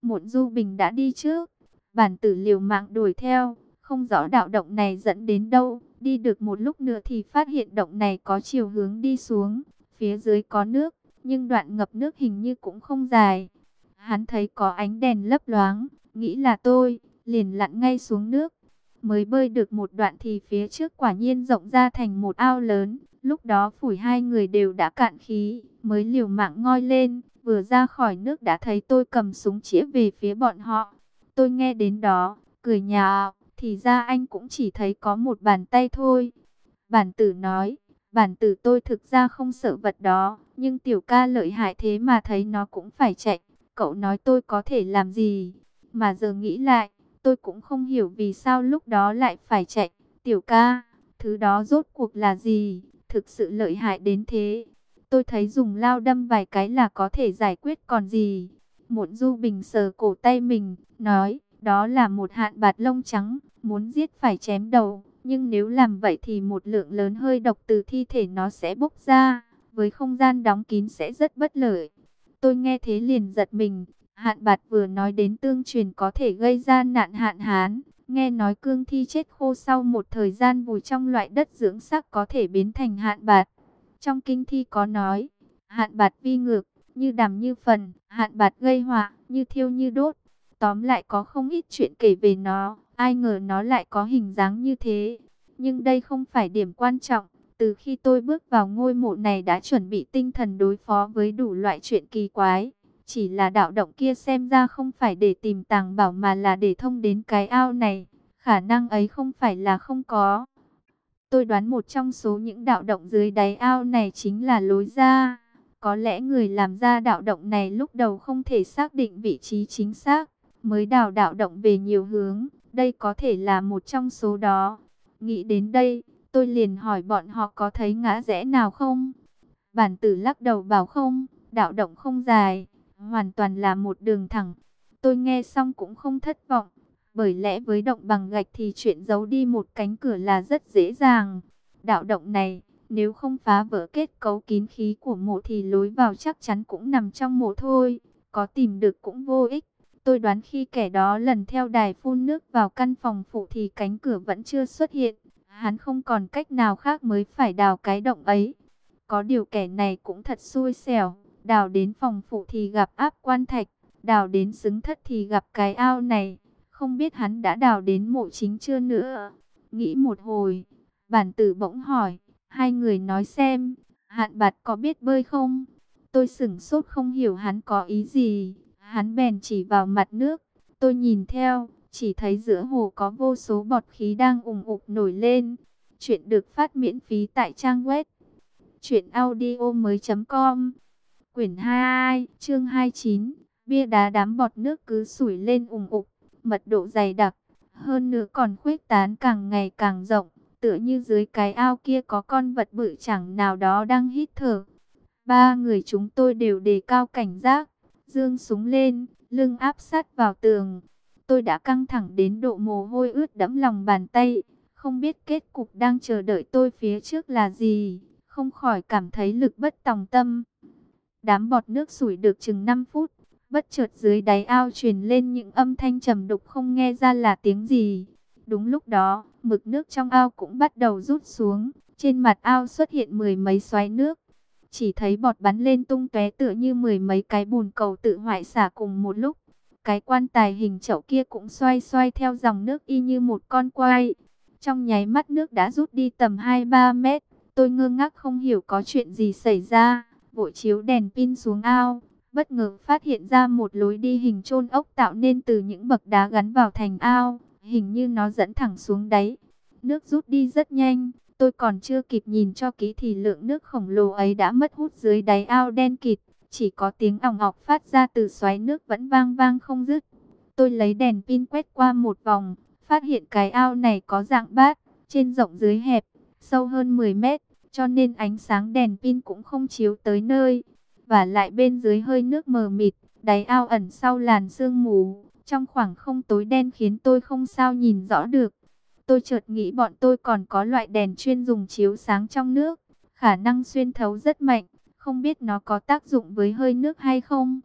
Mộ Du Bình đã đi trước. Bản tử liều mạng đuổi theo, không rõ đạo động này dẫn đến đâu. Đi được một lúc nữa thì phát hiện động này có chiều hướng đi xuống. Phía dưới có nước, nhưng đoạn ngập nước hình như cũng không dài. Hắn thấy có ánh đèn lấp loáng, nghĩ là tôi, liền lặn ngay xuống nước. Mới bơi được một đoạn thì phía trước quả nhiên rộng ra thành một ao lớn. Lúc đó phủi hai người đều đã cạn khí, mới liều mạng ngoi lên. Vừa ra khỏi nước đã thấy tôi cầm súng chĩa về phía bọn họ. Tôi nghe đến đó, cười nhạo, thì ra anh cũng chỉ thấy có một bàn tay thôi. Bản tử nói, bản tử tôi thực ra không sợ vật đó, nhưng tiểu ca lợi hại thế mà thấy nó cũng phải chạy. Cậu nói tôi có thể làm gì? Mà giờ nghĩ lại, tôi cũng không hiểu vì sao lúc đó lại phải chạy. Tiểu ca, thứ đó rốt cuộc là gì? Thực sự lợi hại đến thế. Tôi thấy dùng lao đâm vài cái là có thể giải quyết còn gì. Mộ Du Bình sờ cổ tay mình, nói, đó là một hạn bạt lông trắng, muốn giết phải chém đầu. Nhưng nếu làm vậy thì một lượng lớn hơi độc từ thi thể nó sẽ bốc ra, với không gian đóng kín sẽ rất bất lợi. Tôi nghe thế liền giật mình, hạn bạt vừa nói đến tương truyền có thể gây ra nạn hạn hán. Nghe nói cương thi chết khô sau một thời gian vùi trong loại đất dưỡng sắc có thể biến thành hạn bạt. Trong kinh thi có nói, hạn bạt vi ngược, như đàm như phần, hạn bạt gây họa, như thiêu như đốt. Tóm lại có không ít chuyện kể về nó, ai ngờ nó lại có hình dáng như thế. Nhưng đây không phải điểm quan trọng, từ khi tôi bước vào ngôi mộ này đã chuẩn bị tinh thần đối phó với đủ loại chuyện kỳ quái. Chỉ là đạo động kia xem ra không phải để tìm tàng bảo mà là để thông đến cái ao này, khả năng ấy không phải là không có. Tôi đoán một trong số những đạo động dưới đáy ao này chính là lối ra. Có lẽ người làm ra đạo động này lúc đầu không thể xác định vị trí chính xác, mới đào đạo động về nhiều hướng. Đây có thể là một trong số đó. Nghĩ đến đây, tôi liền hỏi bọn họ có thấy ngã rẽ nào không? Bản tử lắc đầu bảo không, đạo động không dài, hoàn toàn là một đường thẳng. Tôi nghe xong cũng không thất vọng. Bởi lẽ với động bằng gạch thì chuyện giấu đi một cánh cửa là rất dễ dàng. Đạo động này, nếu không phá vỡ kết cấu kín khí của mộ thì lối vào chắc chắn cũng nằm trong mộ thôi. Có tìm được cũng vô ích. Tôi đoán khi kẻ đó lần theo đài phun nước vào căn phòng phụ thì cánh cửa vẫn chưa xuất hiện. Hắn không còn cách nào khác mới phải đào cái động ấy. Có điều kẻ này cũng thật xui xẻo. Đào đến phòng phụ thì gặp áp quan thạch. Đào đến xứng thất thì gặp cái ao này. Không biết hắn đã đào đến mộ chính chưa nữa. Nghĩ một hồi, bản tử bỗng hỏi, hai người nói xem, hạn bạt có biết bơi không? Tôi sửng sốt không hiểu hắn có ý gì. Hắn bèn chỉ vào mặt nước. Tôi nhìn theo, chỉ thấy giữa hồ có vô số bọt khí đang ùn ục nổi lên. Chuyện được phát miễn phí tại trang web truyệnaudiomoi.com. Quyển 22, chương 29. Bia đá đám bọt nước cứ sủi lên ùn ục, mật độ dày đặc, hơn nữa còn khuếch tán càng ngày càng rộng, tựa như dưới cái ao kia có con vật bự chẳng nào đó đang hít thở. Ba người chúng tôi đều đề cao cảnh giác, giương súng lên, lưng áp sát vào tường. Tôi đã căng thẳng đến độ mồ hôi ướt đẫm lòng bàn tay, không biết kết cục đang chờ đợi tôi phía trước là gì, không khỏi cảm thấy lực bất tòng tâm. Đám bọt nước sủi được chừng 5 phút, bất chợt dưới đáy ao truyền lên những âm thanh trầm đục không nghe ra là tiếng gì. Đúng lúc đó, mực nước trong ao cũng bắt đầu rút xuống, trên mặt ao xuất hiện mười mấy xoáy nước. Chỉ thấy bọt bắn lên tung tóe tựa như mười mấy cái bồn cầu tự hoại xả cùng một lúc. Cái quan tài hình chậu kia cũng xoay xoay theo dòng nước y như một con quay. Trong nháy mắt nước đã rút đi tầm 2-3 mét. Tôi ngơ ngác không hiểu có chuyện gì xảy ra, vội chiếu đèn pin xuống ao. Bất ngờ phát hiện ra một lối đi hình chôn ốc tạo nên từ những bậc đá gắn vào thành ao. Hình như nó dẫn thẳng xuống đáy. Nước rút đi rất nhanh. Tôi còn chưa kịp nhìn cho kỹ thì lượng nước khổng lồ ấy đã mất hút dưới đáy ao đen kịt. Chỉ có tiếng ỏng ọc phát ra từ xoáy nước vẫn vang vang không dứt. Tôi lấy đèn pin quét qua một vòng. Phát hiện cái ao này có dạng bát. Trên rộng dưới hẹp. Sâu hơn 10 mét. Cho nên ánh sáng đèn pin cũng không chiếu tới nơi. Và lại bên dưới hơi nước mờ mịt, đáy ao ẩn sau làn sương mù, trong khoảng không tối đen khiến tôi không sao nhìn rõ được. Tôi chợt nghĩ bọn tôi còn có loại đèn chuyên dùng chiếu sáng trong nước, khả năng xuyên thấu rất mạnh, không biết nó có tác dụng với hơi nước hay không.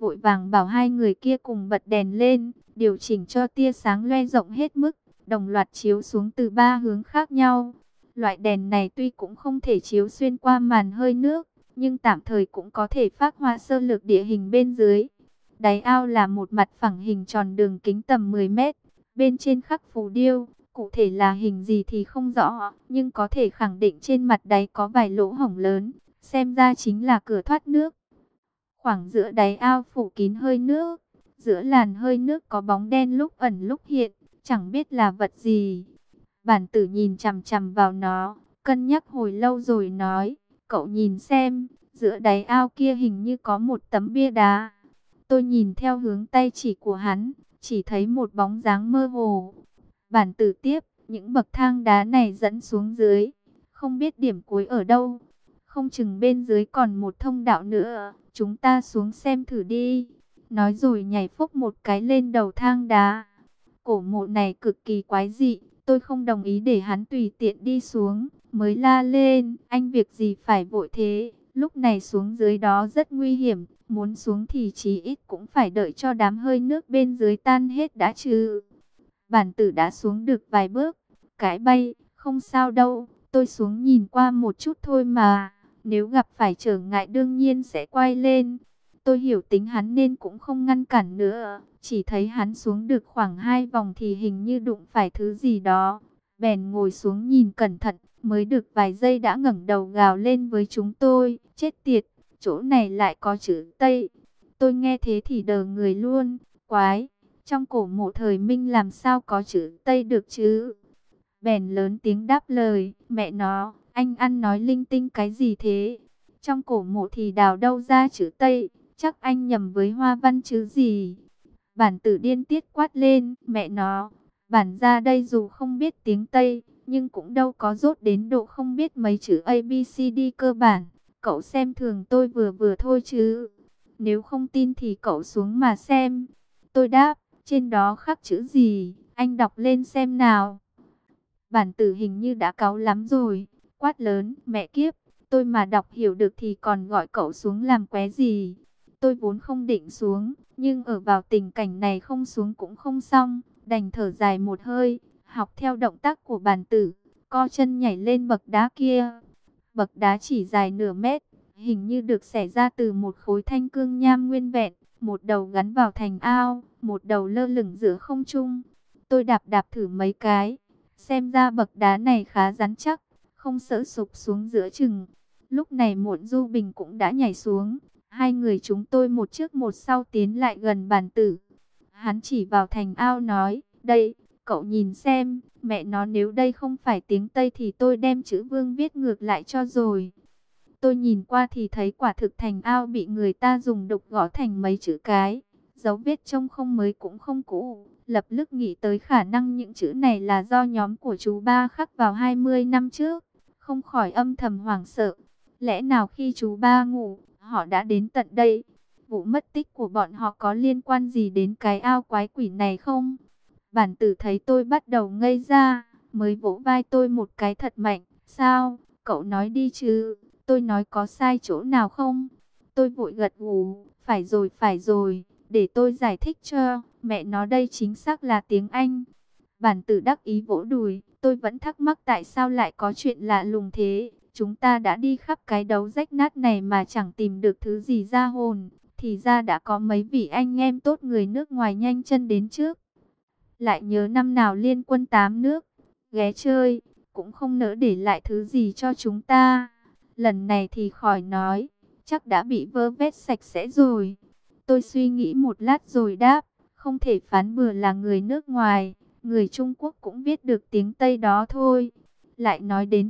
vội vàng bảo hai người kia cùng bật đèn lên, điều chỉnh cho tia sáng loe rộng hết mức, đồng loạt chiếu xuống từ ba hướng khác nhau. Loại đèn này tuy cũng không thể chiếu xuyên qua màn hơi nước, nhưng tạm thời cũng có thể phác họa sơ lược địa hình bên dưới. Đáy ao là một mặt phẳng hình tròn đường kính tầm 10 mét, bên trên khắc phù điêu, cụ thể là hình gì thì không rõ, nhưng có thể khẳng định trên mặt đáy có vài lỗ hổng lớn, xem ra chính là cửa thoát nước. Khoảng giữa đáy ao phủ kín hơi nước, giữa làn hơi nước có bóng đen lúc ẩn lúc hiện, chẳng biết là vật gì. Bản tử nhìn chằm chằm vào nó, cân nhắc hồi lâu rồi nói, cậu nhìn xem, giữa đáy ao kia hình như có một tấm bia đá. Tôi nhìn theo hướng tay chỉ của hắn, chỉ thấy một bóng dáng mơ hồ. Bản tử tiếp, những bậc thang đá này dẫn xuống dưới, không biết điểm cuối ở đâu. Không chừng bên dưới còn một thông đạo nữa, chúng ta xuống xem thử đi. Nói rồi nhảy phốc một cái lên đầu thang đá. Cổ mộ này cực kỳ quái dị, tôi không đồng ý để hắn tùy tiện đi xuống, mới la lên, anh việc gì phải vội thế, lúc này xuống dưới đó rất nguy hiểm, muốn xuống thì chí ít cũng phải đợi cho đám hơi nước bên dưới tan hết đã chứ. Bản tử đã xuống được vài bước, cái bay, không sao đâu, tôi xuống nhìn qua một chút thôi mà, nếu gặp phải trở ngại đương nhiên sẽ quay lên. Tôi hiểu tính hắn nên cũng không ngăn cản nữa, chỉ thấy hắn xuống được khoảng 2 vòng thì hình như đụng phải thứ gì đó. Bèn ngồi xuống nhìn cẩn thận, mới được vài giây đã ngẩng đầu gào lên với chúng tôi, chết tiệt, chỗ này lại có chữ Tây. Tôi nghe thế thì đờ người luôn, quái, trong cổ mộ thời Minh làm sao có chữ Tây được chứ? Bèn lớn tiếng đáp lời, mẹ nó, anh ăn nói linh tinh cái gì thế? Trong cổ mộ thì đào đâu ra chữ Tây, chắc anh nhầm với hoa văn chứ gì. Bản tử điên tiết quát lên, mẹ nó, bản ra đây dù không biết tiếng Tây, nhưng cũng đâu có dốt đến độ không biết mấy chữ ABCD cơ bản. Cậu xem thường tôi vừa vừa thôi chứ. Nếu không tin thì cậu xuống mà xem. Tôi đáp, trên đó khắc chữ gì, anh đọc lên xem nào. Bản tử hình như đã cáu lắm rồi, quát lớn, mẹ kiếp, tôi mà đọc hiểu được thì còn gọi cậu xuống làm qué gì. Tôi vốn không định xuống, nhưng ở vào tình cảnh này không xuống cũng không xong, đành thở dài một hơi, học theo động tác của bản tử, co chân nhảy lên bậc đá kia. Bậc đá chỉ dài nửa mét, hình như được xẻ ra từ một khối thanh cương nham nguyên vẹn, một đầu gắn vào thành ao, một đầu lơ lửng giữa không trung. Tôi đạp đạp thử mấy cái, xem ra bậc đá này khá rắn chắc, không sợ sụp xuống giữa chừng. Lúc này Muộn Du Bình cũng đã nhảy xuống, hai người chúng tôi một trước một sau tiến lại gần bản tử. Hắn chỉ vào thành ao nói, đây, cậu nhìn xem, mẹ nó nếu đây không phải tiếng Tây thì tôi đem chữ Vương viết ngược lại cho rồi. Tôi nhìn qua thì thấy quả thực thành ao bị người ta dùng đục gõ thành mấy chữ cái, dấu vết trông không mới cũng không cũ. Lập tức nghĩ tới khả năng những chữ này là do nhóm của chú Ba khắc vào 20 năm trước, không khỏi âm thầm hoảng sợ. Lẽ nào khi chú Ba ngủ, họ đã đến tận đây? Vụ mất tích của bọn họ có liên quan gì đến cái ao quái quỷ này không? Bản tử thấy tôi bắt đầu ngây ra, mới vỗ vai tôi một cái thật mạnh. Sao? Cậu nói đi chứ, tôi nói có sai chỗ nào không? Tôi vội gật gù, phải rồi, để tôi giải thích cho, mẹ nó đây chính xác là tiếng Anh. Bản tử đắc ý vỗ đùi, tôi vẫn thắc mắc tại sao lại có chuyện lạ lùng thế. Chúng ta đã đi khắp cái đấu rách nát này mà chẳng tìm được thứ gì ra hồn. Thì ra đã có mấy vị anh em tốt người nước ngoài nhanh chân đến trước. Lại nhớ năm nào liên quân 8 nước ghé chơi, cũng không nỡ để lại thứ gì cho chúng ta. Lần này thì khỏi nói, chắc đã bị vơ vét sạch sẽ rồi. Tôi suy nghĩ một lát rồi đáp, không thể phán bừa là người nước ngoài, người Trung Quốc cũng biết được tiếng Tây đó thôi. Lại nói đến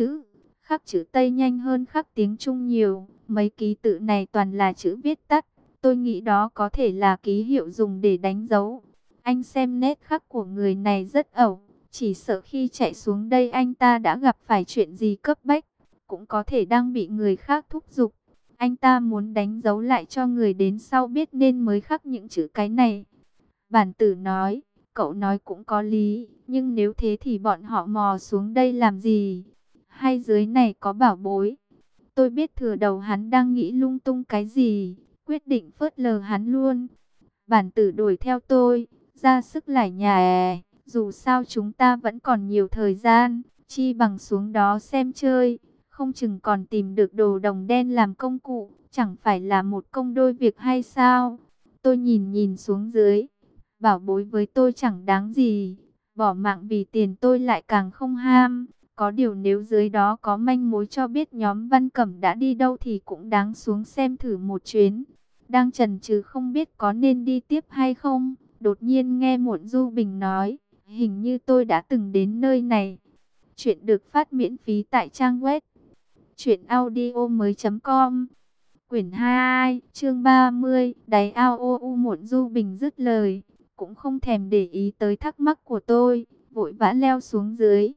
khắc chữ Tây nhanh hơn khắc tiếng Trung nhiều, mấy ký tự này toàn là chữ viết tắt, tôi nghĩ đó có thể là ký hiệu dùng để đánh dấu. Anh xem nét khắc của người này rất ẩu, chỉ sợ khi chạy xuống đây anh ta đã gặp phải chuyện gì cấp bách, cũng có thể đang bị người khác thúc giục. Anh ta muốn đánh dấu lại cho người đến sau biết nên mới khắc những chữ cái này. Bản tử nói, cậu nói cũng có lý, nhưng nếu thế thì bọn họ mò xuống đây làm gì? Hay dưới này có bảo bối? Tôi biết thừa đầu hắn đang nghĩ lung tung cái gì, quyết định phớt lờ hắn luôn. Bản tử đuổi theo tôi, ra sức lải nhải, dù sao chúng ta vẫn còn nhiều thời gian, chi bằng xuống đó xem chơi, không chừng còn tìm được đồ đồng đen làm công cụ, chẳng phải là một công đôi việc hay sao? Tôi nhìn nhìn xuống dưới, bảo bối với tôi chẳng đáng gì, bỏ mạng vì tiền tôi lại càng không ham. Có điều nếu dưới đó có manh mối cho biết nhóm Văn Cẩm đã đi đâu thì cũng đáng xuống xem thử một chuyến. Đang chần chừ không biết có nên đi tiếp hay không, đột nhiên nghe Muộn Du Bình nói, hình như tôi đã từng đến nơi này. Chuyện được phát miễn phí tại trang web truyệnaudiomoi.com. Quyển 2, chương 30, đáy ao ô u. Muộn Du Bình dứt lời, cũng không thèm để ý tới thắc mắc của tôi, vội vã leo xuống dưới.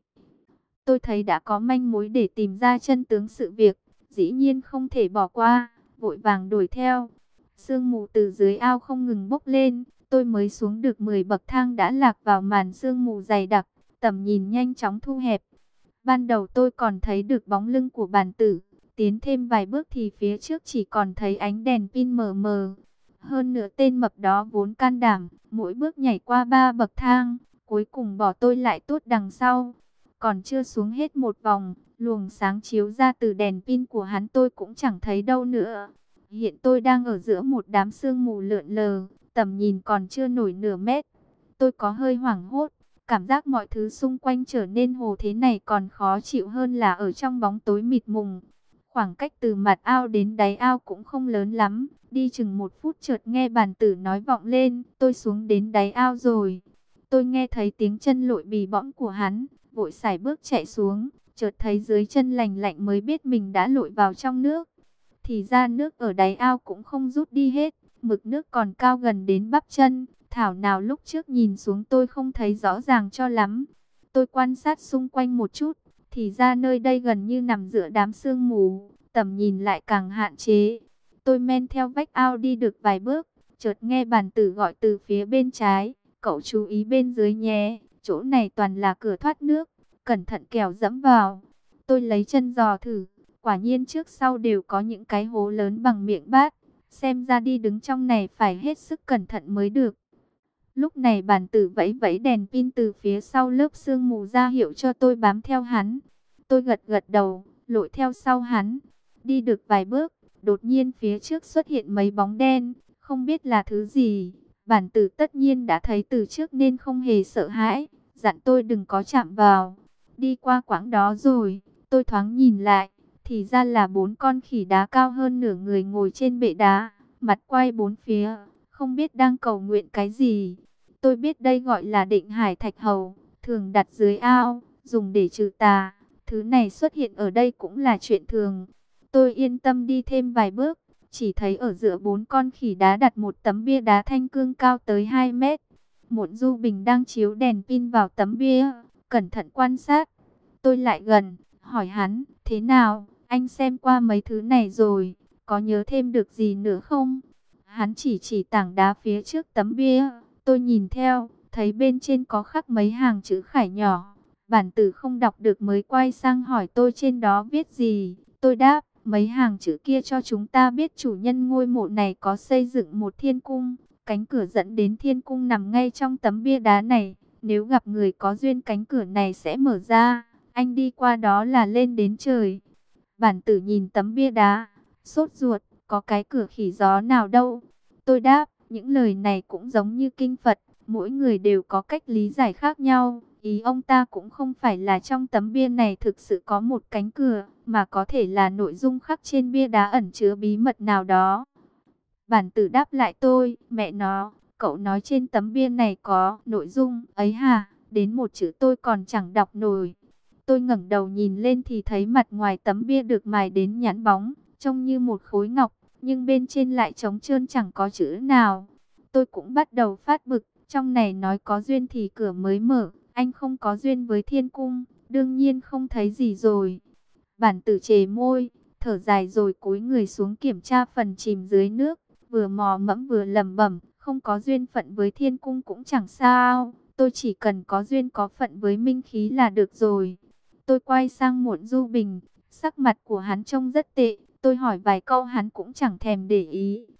Tôi thấy đã có manh mối để tìm ra chân tướng sự việc, dĩ nhiên không thể bỏ qua, vội vàng đuổi theo. Sương mù từ dưới ao không ngừng bốc lên, tôi mới xuống được 10 bậc thang đã lạc vào màn sương mù dày đặc, tầm nhìn nhanh chóng thu hẹp. Ban đầu tôi còn thấy được bóng lưng của bản tử, tiến thêm vài bước thì phía trước chỉ còn thấy ánh đèn pin mờ mờ. Hơn nữa tên mập đó vốn can đảm, mỗi bước nhảy qua 3 bậc thang, cuối cùng bỏ tôi lại tốt đằng sau. Còn chưa xuống hết một vòng, luồng sáng chiếu ra từ đèn pin của hắn tôi cũng chẳng thấy đâu nữa. Hiện tôi đang ở giữa một đám sương mù lượn lờ, tầm nhìn còn chưa nổi nửa mét. Tôi có hơi hoảng hốt, cảm giác mọi thứ xung quanh trở nên hồ thế này còn khó chịu hơn là ở trong bóng tối mịt mùng. Khoảng cách từ mặt ao đến đáy ao cũng không lớn lắm, đi chừng 1 phút chợt nghe bản tử nói vọng lên, tôi xuống đến đáy ao rồi. Tôi nghe thấy tiếng chân lội bì bõm của hắn, vội sải bước chạy xuống, chợt thấy dưới chân lành lạnh mới biết mình đã lội vào trong nước. Thì ra nước ở đáy ao cũng không rút đi hết, mực nước còn cao gần đến bắp chân, thảo nào lúc trước nhìn xuống tôi không thấy rõ ràng cho lắm. Tôi quan sát xung quanh một chút, thì ra nơi đây gần như nằm giữa đám sương mù, tầm nhìn lại càng hạn chế. Tôi men theo vách ao đi được vài bước, chợt nghe bản tử gọi từ phía bên trái, cậu chú ý bên dưới nhé, chỗ này toàn là cửa thoát nước, cẩn thận kẻo dẫm vào. Tôi lấy chân dò thử, quả nhiên trước sau đều có những cái hố lớn bằng miệng bát, xem ra đi đứng trong này phải hết sức cẩn thận mới được. Lúc này bản tử vẫy vẫy đèn pin từ phía sau lớp sương mù ra hiệu cho tôi bám theo hắn. Tôi gật gật đầu, lội theo sau hắn. Đi được vài bước, đột nhiên phía trước xuất hiện mấy bóng đen, không biết là thứ gì. Bản tử tất nhiên đã thấy từ trước nên không hề sợ hãi, dặn tôi đừng có chạm vào. Đi qua quãng đó rồi, tôi thoáng nhìn lại, thì ra là 4 con khỉ đá cao hơn nửa người ngồi trên bệ đá, mặt quay bốn phía, không biết đang cầu nguyện cái gì. Tôi biết đây gọi là Định Hải Thạch Hầu, thường đặt dưới ao, dùng để trừ tà. Thứ này xuất hiện ở đây cũng là chuyện thường. Tôi yên tâm đi thêm vài bước, chỉ thấy ở giữa 4 con khỉ đá đặt một tấm bia đá thanh cương cao tới 2 mét. Muộn Du Bình đang chiếu đèn pin vào tấm bia, cẩn thận quan sát. Tôi lại gần, hỏi hắn, thế nào, anh xem qua mấy thứ này rồi, có nhớ thêm được gì nữa không? Hắn chỉ tảng đá phía trước tấm bia. Tôi nhìn theo, thấy bên trên có khắc mấy hàng chữ khải nhỏ. Bản tử không đọc được mới quay sang hỏi tôi trên đó viết gì. Tôi đáp, mấy hàng chữ kia cho chúng ta biết chủ nhân ngôi mộ này có xây dựng một thiên cung. Cánh cửa dẫn đến thiên cung nằm ngay trong tấm bia đá này. Nếu gặp người có duyên cánh cửa này sẽ mở ra. Anh đi qua đó là lên đến trời. Bản tử nhìn tấm bia đá, sốt ruột, có cái cửa khỉ gió nào đâu. Tôi đáp, những lời này cũng giống như kinh Phật, mỗi người đều có cách lý giải khác nhau. Ý ông ta cũng không phải là trong tấm bia này thực sự có một cánh cửa, mà có thể là nội dung khắc trên bia đá ẩn chứa bí mật nào đó. Bản tử đáp lại tôi, mẹ nó, cậu nói trên tấm bia này có nội dung ấy hả? Đến một chữ tôi còn chẳng đọc nổi. Tôi ngẩng đầu nhìn lên thì thấy mặt ngoài tấm bia được mài đến nhẵn bóng, trông như một khối ngọc, nhưng bên trên lại trống trơn chẳng có chữ nào. Tôi cũng bắt đầu phát bực, trong này nói có duyên thì cửa mới mở, anh không có duyên với thiên cung, đương nhiên không thấy gì rồi. Bản tử chề môi, thở dài rồi cúi người xuống kiểm tra phần chìm dưới nước, vừa mò mẫm vừa lẩm bẩm, không có duyên phận với thiên cung cũng chẳng sao, tôi chỉ cần có duyên có phận với minh khí là được rồi. Tôi quay sang Muộn Du Bình, sắc mặt của hắn trông rất tệ, tôi hỏi vài câu hắn cũng chẳng thèm để ý,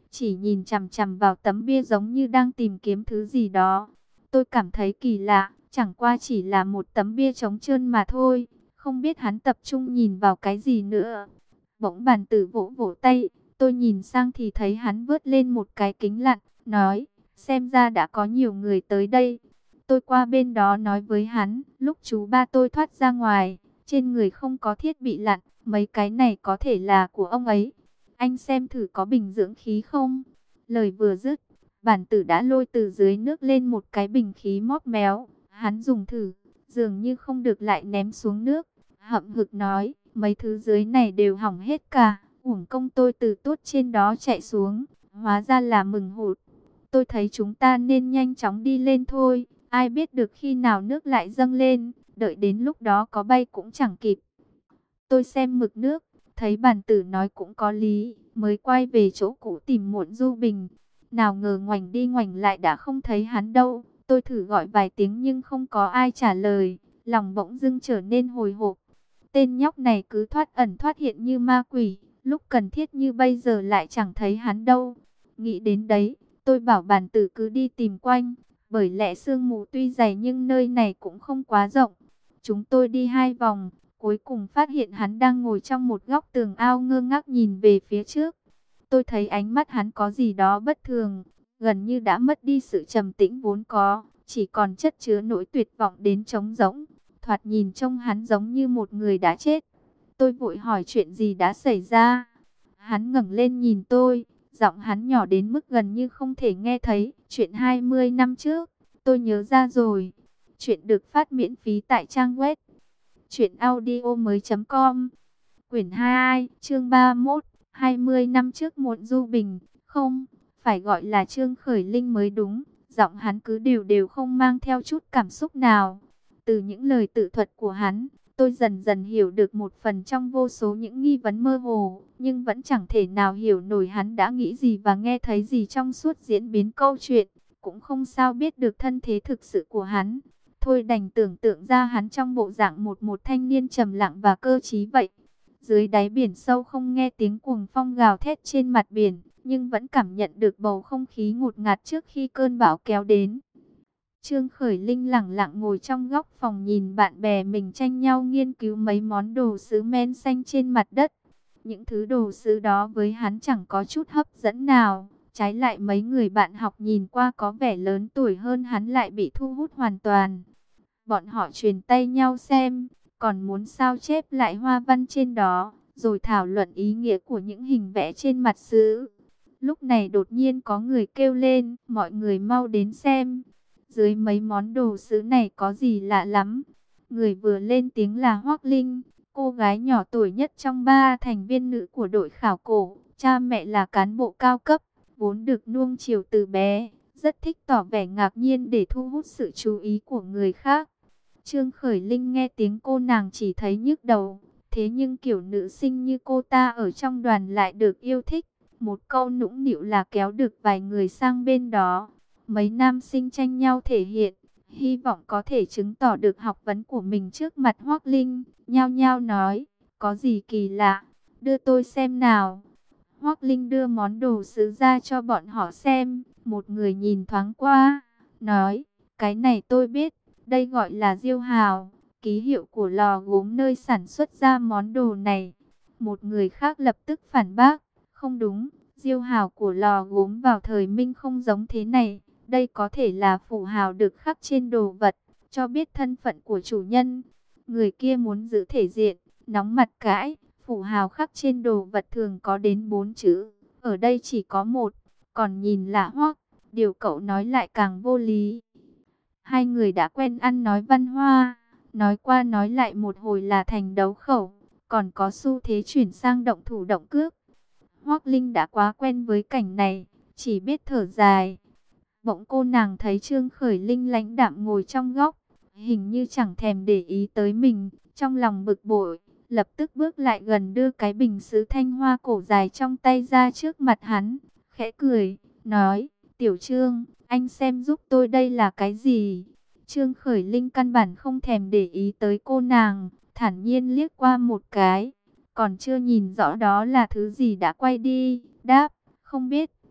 chỉ nhìn chằm chằm vào tấm bia giống như đang tìm kiếm thứ gì đó. Tôi cảm thấy kỳ lạ, chẳng qua chỉ là một tấm bia trống trơn mà thôi, không biết hắn tập trung nhìn vào cái gì nữa. Bỗng Bàn Tử vỗ vỗ tay, tôi nhìn sang thì thấy hắn vớt lên một cái kính lặn, nói, xem ra đã có nhiều người tới đây. Tôi qua bên đó nói với hắn, lúc chú ba tôi thoát ra ngoài, trên người không có thiết bị lặn, mấy cái này có thể là của ông ấy. Anh xem thử có bình dưỡng khí không? Lời vừa dứt, Bản Tử đã lôi từ dưới nước lên một cái bình khí móp méo. Hắn dùng thử, dường như không được lại ném xuống nước. Hậm hực nói, mấy thứ dưới này đều hỏng hết cả. Uổng công tôi từ tốt trên đó chạy xuống, hóa ra là mừng hụt. Tôi thấy chúng ta nên nhanh chóng đi lên thôi. Ai biết được khi nào nước lại dâng lên, đợi đến lúc đó có bay cũng chẳng kịp. Tôi xem mực nước, thấy Bàn Tử nói cũng có lý, mới quay về chỗ cũ tìm Muộn Du Bình. Nào ngờ ngoảnh đi ngoảnh lại đã không thấy hắn đâu. Tôi thử gọi vài tiếng nhưng không có ai trả lời, lòng bỗng dưng trở nên hồi hộp. Tên nhóc này cứ thoát ẩn thoát hiện như ma quỷ, lúc cần thiết như bây giờ lại chẳng thấy hắn đâu. Nghĩ đến đấy, tôi bảo Bàn Tử cứ đi tìm quanh, bởi lẽ sương mù tuy dày nhưng nơi này cũng không quá rộng. Chúng tôi đi 2 vòng, cuối cùng phát hiện hắn đang ngồi trong một góc tường ao ngơ ngác nhìn về phía trước. Tôi thấy ánh mắt hắn có gì đó bất thường, gần như đã mất đi sự trầm tĩnh vốn có, chỉ còn chất chứa nỗi tuyệt vọng đến trống rỗng. Thoạt nhìn trông hắn giống như một người đã chết. Tôi vội hỏi chuyện gì đã xảy ra. Hắn ngẩng lên nhìn tôi, giọng hắn nhỏ đến mức gần như không thể nghe thấy. Chuyện 20 năm trước, tôi nhớ ra rồi. Chuyện được phát miễn phí tại trang web truyệnaudiomoi.com. Quyển 22, chương 31, 20 năm trước Muộn Du Bình. Không, phải gọi là Trương Khởi Linh mới đúng. Giọng hắn cứ đều đều không mang theo chút cảm xúc nào. Từ những lời tự thuật của hắn, tôi dần dần hiểu được một phần trong vô số những nghi vấn mơ hồ, nhưng vẫn chẳng thể nào hiểu nổi hắn đã nghĩ gì và nghe thấy gì trong suốt diễn biến câu chuyện, cũng không sao biết được thân thế thực sự của hắn. Thôi đành tưởng tượng ra hắn trong bộ dạng một thanh niên trầm lặng và cơ trí vậy. Dưới đáy biển sâu không nghe tiếng cuồng phong gào thét trên mặt biển, nhưng vẫn cảm nhận được bầu không khí ngột ngạt trước khi cơn bão kéo đến. Trương Khởi Linh lẳng lặng ngồi trong góc phòng nhìn bạn bè mình tranh nhau nghiên cứu mấy món đồ sứ men xanh trên mặt đất. Những thứ đồ sứ đó với hắn chẳng có chút hấp dẫn nào. Trái lại mấy người bạn học nhìn qua có vẻ lớn tuổi hơn hắn lại bị thu hút hoàn toàn. Bọn họ truyền tay nhau xem, còn muốn sao chép lại hoa văn trên đó, rồi thảo luận ý nghĩa của những hình vẽ trên mặt sứ. Lúc này đột nhiên có người kêu lên, mọi người mau đến xem. Dưới mấy món đồ sứ này có gì lạ lắm. Người vừa lên tiếng là Hoắc Linh, cô gái nhỏ tuổi nhất trong 3 thành viên nữ của đội khảo cổ. Cha mẹ là cán bộ cao cấp, vốn được nuông chiều từ bé, rất thích tỏ vẻ ngạc nhiên để thu hút sự chú ý của người khác. Trương Khởi Linh nghe tiếng cô nàng chỉ thấy nhức đầu, thế nhưng kiểu nữ sinh như cô ta ở trong đoàn lại được yêu thích. Một câu nũng nịu là kéo được vài người sang bên đó. Mấy nam sinh tranh nhau thể hiện, hy vọng có thể chứng tỏ được học vấn của mình trước mặt Hoắc Linh. Nhao nhao nói, có gì kỳ lạ, đưa tôi xem nào. Hoắc Linh đưa món đồ sứ ra cho bọn họ xem. Một người nhìn thoáng qua, nói, cái này tôi biết, đây gọi là diêu hào, ký hiệu của lò gốm nơi sản xuất ra món đồ này. Một người khác lập tức phản bác, không đúng, diêu hào của lò gốm vào thời Minh không giống thế này. Đây có thể là phù hào được khắc trên đồ vật, cho biết thân phận của chủ nhân. Người kia muốn giữ thể diện, nóng mặt cãi. Phù hào khắc trên đồ vật thường có đến 4 chữ, ở đây chỉ có 1, còn nhìn lạ hoắc. Điều cậu nói lại càng vô lý. Hai người đã quen ăn nói văn hoa, nói qua nói lại một hồi là thành đấu khẩu, còn có xu thế chuyển sang động thủ động cước. Hoắc Linh đã quá quen với cảnh này, chỉ biết thở dài. Bỗng cô nàng thấy Trương Khởi Linh lãnh đạm ngồi trong góc, hình như chẳng thèm để ý tới mình, trong lòng bực bội, lập tức bước lại gần đưa cái bình sứ thanh hoa cổ dài trong tay ra trước mặt hắn, khẽ cười, nói, Tiểu Trương, anh xem giúp tôi đây là cái gì? Trương Khởi Linh căn bản không thèm để ý tới cô nàng, thản nhiên liếc qua một cái, còn chưa nhìn rõ đó là thứ gì đã quay đi, đáp, không biết.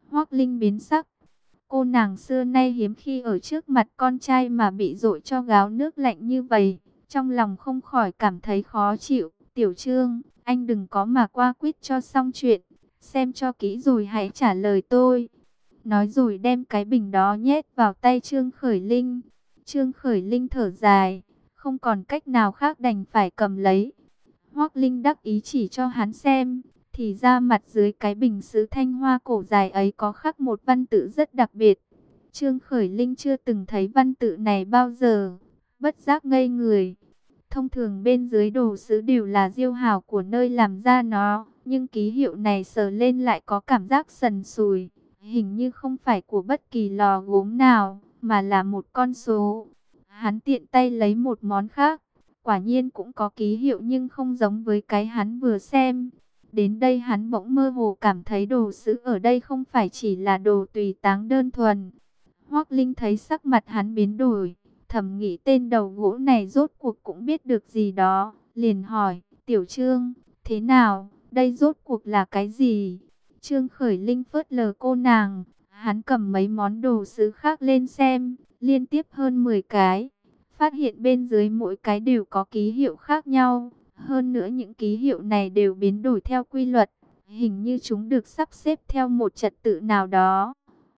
Hoắc Linh biến sắc. Cô nàng xưa nay hiếm khi ở trước mặt con trai mà bị dội cho gáo nước lạnh như vậy. Trong lòng không khỏi cảm thấy khó chịu. Tiểu Trương, anh đừng có mà qua quýt cho xong chuyện. Xem cho kỹ rồi hãy trả lời tôi. Nói rồi đem cái bình đó nhét vào tay Trương Khởi Linh. Trương Khởi Linh thở dài, không còn cách nào khác đành phải cầm lấy. Hoắc Linh đắc ý chỉ cho hắn xem, thì ra mặt dưới cái bình sứ thanh hoa cổ dài ấy có khắc một văn tự rất đặc biệt. Trương Khởi Linh chưa từng thấy văn tự này bao giờ, bất giác ngây người. Thông thường bên dưới đồ sứ đều là diêu hào của nơi làm ra nó, nhưng ký hiệu này sờ lên lại có cảm giác sần sùi, hình như không phải của bất kỳ lò gốm nào, mà là một con số. Hắn tiện tay lấy một món khác, quả nhiên cũng có ký hiệu nhưng không giống với cái hắn vừa xem. Đến đây hắn bỗng mơ hồ cảm thấy đồ sứ ở đây không phải chỉ là đồ tùy táng đơn thuần. Hoắc Linh thấy sắc mặt hắn biến đổi, thầm nghĩ tên đầu gỗ này rốt cuộc cũng biết được gì đó, liền hỏi, Tiểu Trương, thế nào, đây rốt cuộc là cái gì? Trương Khởi Linh phớt lờ cô nàng, hắn cầm mấy món đồ sứ khác lên xem, liên tiếp hơn 10 cái, phát hiện bên dưới mỗi cái đều có ký hiệu khác nhau, hơn nữa những ký hiệu này đều biến đổi theo quy luật, hình như chúng được sắp xếp theo một trật tự nào đó.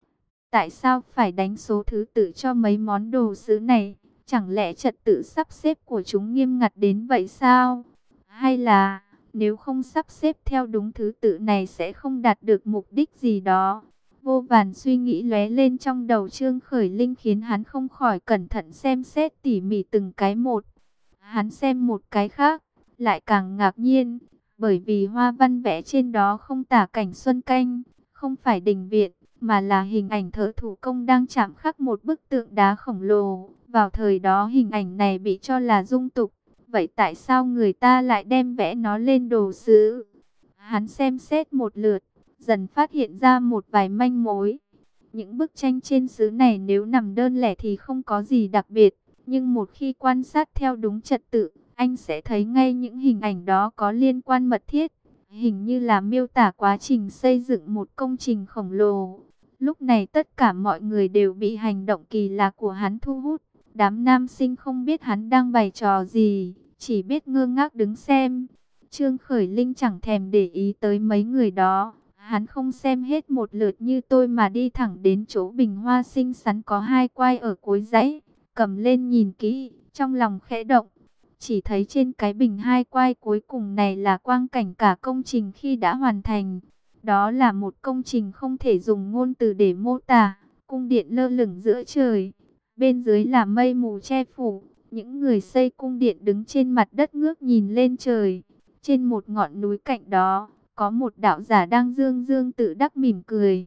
Tại sao phải đánh số thứ tự cho mấy món đồ sứ này? Chẳng lẽ trật tự sắp xếp của chúng nghiêm ngặt đến vậy sao? Hay là nếu không sắp xếp theo đúng thứ tự này sẽ không đạt được mục đích gì đó? Vô vàn suy nghĩ lóe lên trong đầu Trương Khởi Linh khiến hắn không khỏi cẩn thận xem xét tỉ mỉ từng cái một. Hắn xem một cái khác, lại càng ngạc nhiên, bởi vì hoa văn vẽ trên đó không tả cảnh xuân canh, không phải đình viện, mà là hình ảnh thợ thủ công đang chạm khắc một bức tượng đá khổng lồ. Vào thời đó hình ảnh này bị cho là dung tục, vậy tại sao người ta lại đem vẽ nó lên đồ sứ? Hắn xem xét một lượt, dần phát hiện ra một vài manh mối. Những bức tranh trên sứ này nếu nằm đơn lẻ thì không có gì đặc biệt, nhưng một khi quan sát theo đúng trật tự, anh sẽ thấy ngay những hình ảnh đó có liên quan mật thiết, hình như là miêu tả quá trình xây dựng một công trình khổng lồ. Lúc này tất cả mọi người đều bị hành động kỳ lạ của hắn thu hút. Đám nam sinh không biết hắn đang bày trò gì, chỉ biết ngơ ngác đứng xem. Trương Khởi Linh chẳng thèm để ý tới mấy người đó. Hắn không xem hết một lượt như tôi mà đi thẳng đến chỗ bình hoa xinh xắn có hai quai ở cuối dãy. Cầm lên nhìn kỹ, trong lòng khẽ động. Chỉ thấy trên cái bình hai quai cuối cùng này là quang cảnh cả công trình khi đã hoàn thành. Đó là một công trình không thể dùng ngôn từ để mô tả. Cung điện lơ lửng giữa trời. Bên dưới là mây mù che phủ. Những người xây cung điện đứng trên mặt đất ngước nhìn lên trời. Trên một ngọn núi cạnh đó, có một đạo giả đang dương dương tự đắc mỉm cười.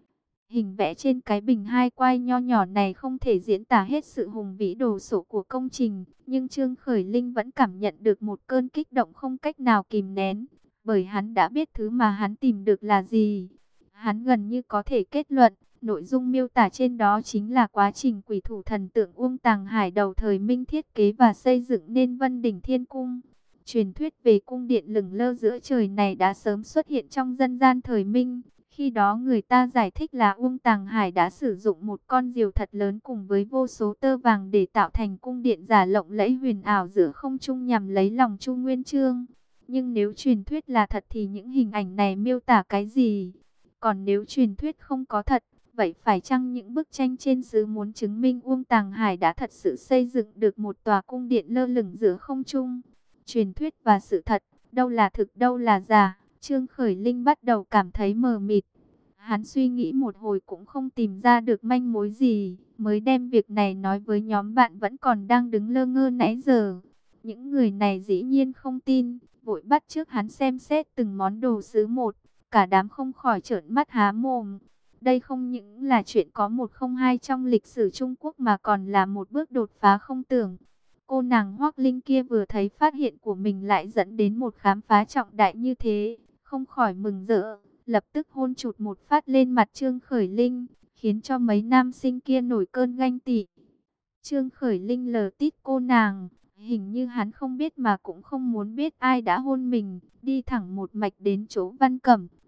Hình vẽ trên cái bình hai quai nho nhỏ này không thể diễn tả hết sự hùng vĩ đồ sộ của công trình. Nhưng Trương Khởi Linh vẫn cảm nhận được một cơn kích động không cách nào kìm nén. Bởi hắn đã biết thứ mà hắn tìm được là gì. Hắn gần như có thể kết luận, nội dung miêu tả trên đó chính là quá trình quỷ thủ thần tượng Uông Tàng Hải đầu thời Minh thiết kế và xây dựng nên Vân Đỉnh Thiên Cung. Truyền thuyết về cung điện lửng lơ giữa trời này đã sớm xuất hiện trong dân gian thời Minh. Khi đó người ta giải thích là Uông Tàng Hải đã sử dụng một con diều thật lớn cùng với vô số tơ vàng để tạo thành cung điện giả lộng lẫy huyền ảo giữa không trung nhằm lấy lòng Chu Nguyên Chương. Nhưng nếu truyền thuyết là thật thì những hình ảnh này miêu tả cái gì? Còn nếu truyền thuyết không có thật, vậy phải chăng những bức tranh trên sứ muốn chứng minh Uông Tàng Hải đã thật sự xây dựng được một tòa cung điện lơ lửng giữa không trung? Truyền thuyết và sự thật, đâu là thực đâu là giả? Trương Khởi Linh bắt đầu cảm thấy mờ mịt. Hắn suy nghĩ một hồi cũng không tìm ra được manh mối gì, mới đem việc này nói với nhóm bạn vẫn còn đang đứng lơ ngơ nãy giờ. Những người này dĩ nhiên không tin, vội bắt chước hắn xem xét từng món đồ sứ một, cả đám không khỏi trợn mắt há mồm. Đây không những là chuyện có một không hai trong lịch sử Trung Quốc mà còn là một bước đột phá không tưởng. Cô nàng Hoắc Linh kia vừa thấy phát hiện của mình lại dẫn đến một khám phá trọng đại như thế, không khỏi mừng rỡ, lập tức hôn chụt một phát lên mặt Trương Khởi Linh, khiến cho mấy nam sinh kia nổi cơn ganh tị. Trương Khởi Linh lờ tít cô nàng, hình như hắn không biết mà cũng không muốn biết ai đã hôn mình, đi thẳng một mạch đến chỗ Văn Cẩm,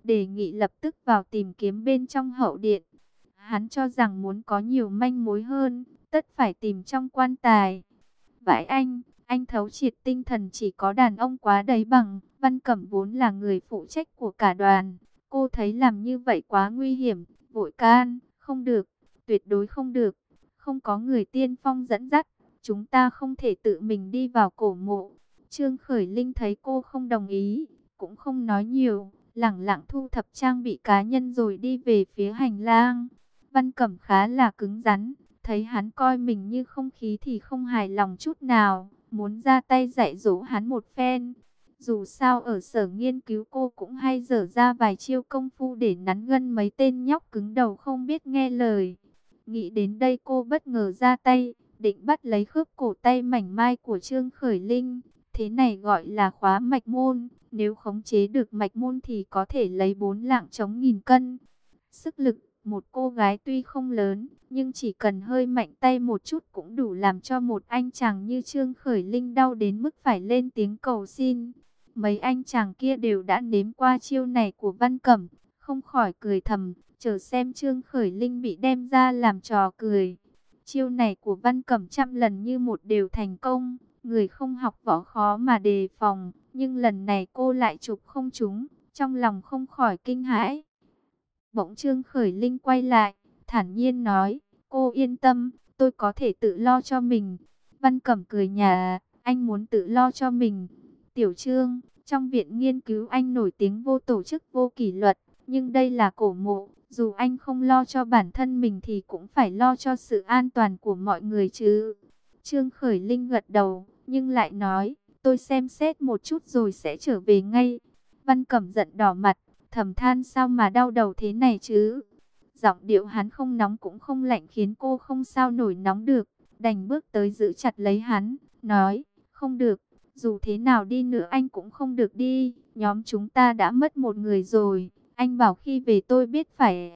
đề nghị lập tức vào tìm kiếm bên trong hậu điện. Hắn cho rằng muốn có nhiều manh mối hơn, tất phải tìm trong quan tài. Vãi anh thấu triệt tinh thần chỉ có đàn ông quá đấy bằng. Văn Cẩm vốn là người phụ trách của cả đoàn. Cô thấy làm như vậy quá nguy hiểm, vội can, không được, tuyệt đối không được. Không có người tiên phong dẫn dắt, chúng ta không thể tự mình đi vào cổ mộ. Trương Khởi Linh thấy cô không đồng ý, cũng không nói nhiều, lẳng lặng thu thập trang bị cá nhân rồi đi về phía hành lang. Văn Cẩm khá là cứng rắn, thấy hắn coi mình như không khí thì không hài lòng chút nào, muốn ra tay dạy dỗ hắn một phen. Dù sao ở sở nghiên cứu cô cũng hay dở ra vài chiêu công phu để nắn gân mấy tên nhóc cứng đầu không biết nghe lời. Nghĩ đến đây cô bất ngờ ra tay, định bắt lấy khớp cổ tay mảnh mai của Trương Khởi Linh. Thế này gọi là khóa mạch môn, nếu khống chế được mạch môn thì có thể lấy 4 lạng chống 1000 cân. Sức lực, một cô gái tuy không lớn, nhưng chỉ cần hơi mạnh tay một chút cũng đủ làm cho một anh chàng như Trương Khởi Linh đau đến mức phải lên tiếng cầu xin. Mấy anh chàng kia đều đã nếm qua chiêu này của Văn Cẩm, không khỏi cười thầm, chờ xem Trương Khởi Linh bị đem ra làm trò cười. Chiêu này của Văn Cẩm trăm lần như một đều thành công, người không học võ khó mà đề phòng, nhưng lần này cô lại chụp không trúng, trong lòng không khỏi kinh hãi. Bỗng Trương Khởi Linh quay lại, thản nhiên nói, cô yên tâm, tôi có thể tự lo cho mình. Văn Cẩm cười nhạt, anh muốn tự lo cho mình. Tiểu Trương, trong viện nghiên cứu anh nổi tiếng vô tổ chức vô kỷ luật, nhưng đây là cổ mộ, dù anh không lo cho bản thân mình thì cũng phải lo cho sự an toàn của mọi người chứ. Trương Khởi Linh gật đầu, nhưng lại nói, tôi xem xét một chút rồi sẽ trở về ngay. Văn Cẩm giận đỏ mặt, thầm than sao mà đau đầu thế này chứ. Giọng điệu hắn không nóng cũng không lạnh khiến cô không sao nổi nóng được, đành bước tới giữ chặt lấy hắn, nói, không được, dù thế nào đi nữa anh cũng không được đi, nhóm chúng ta đã mất một người rồi, anh bảo khi về tôi biết phải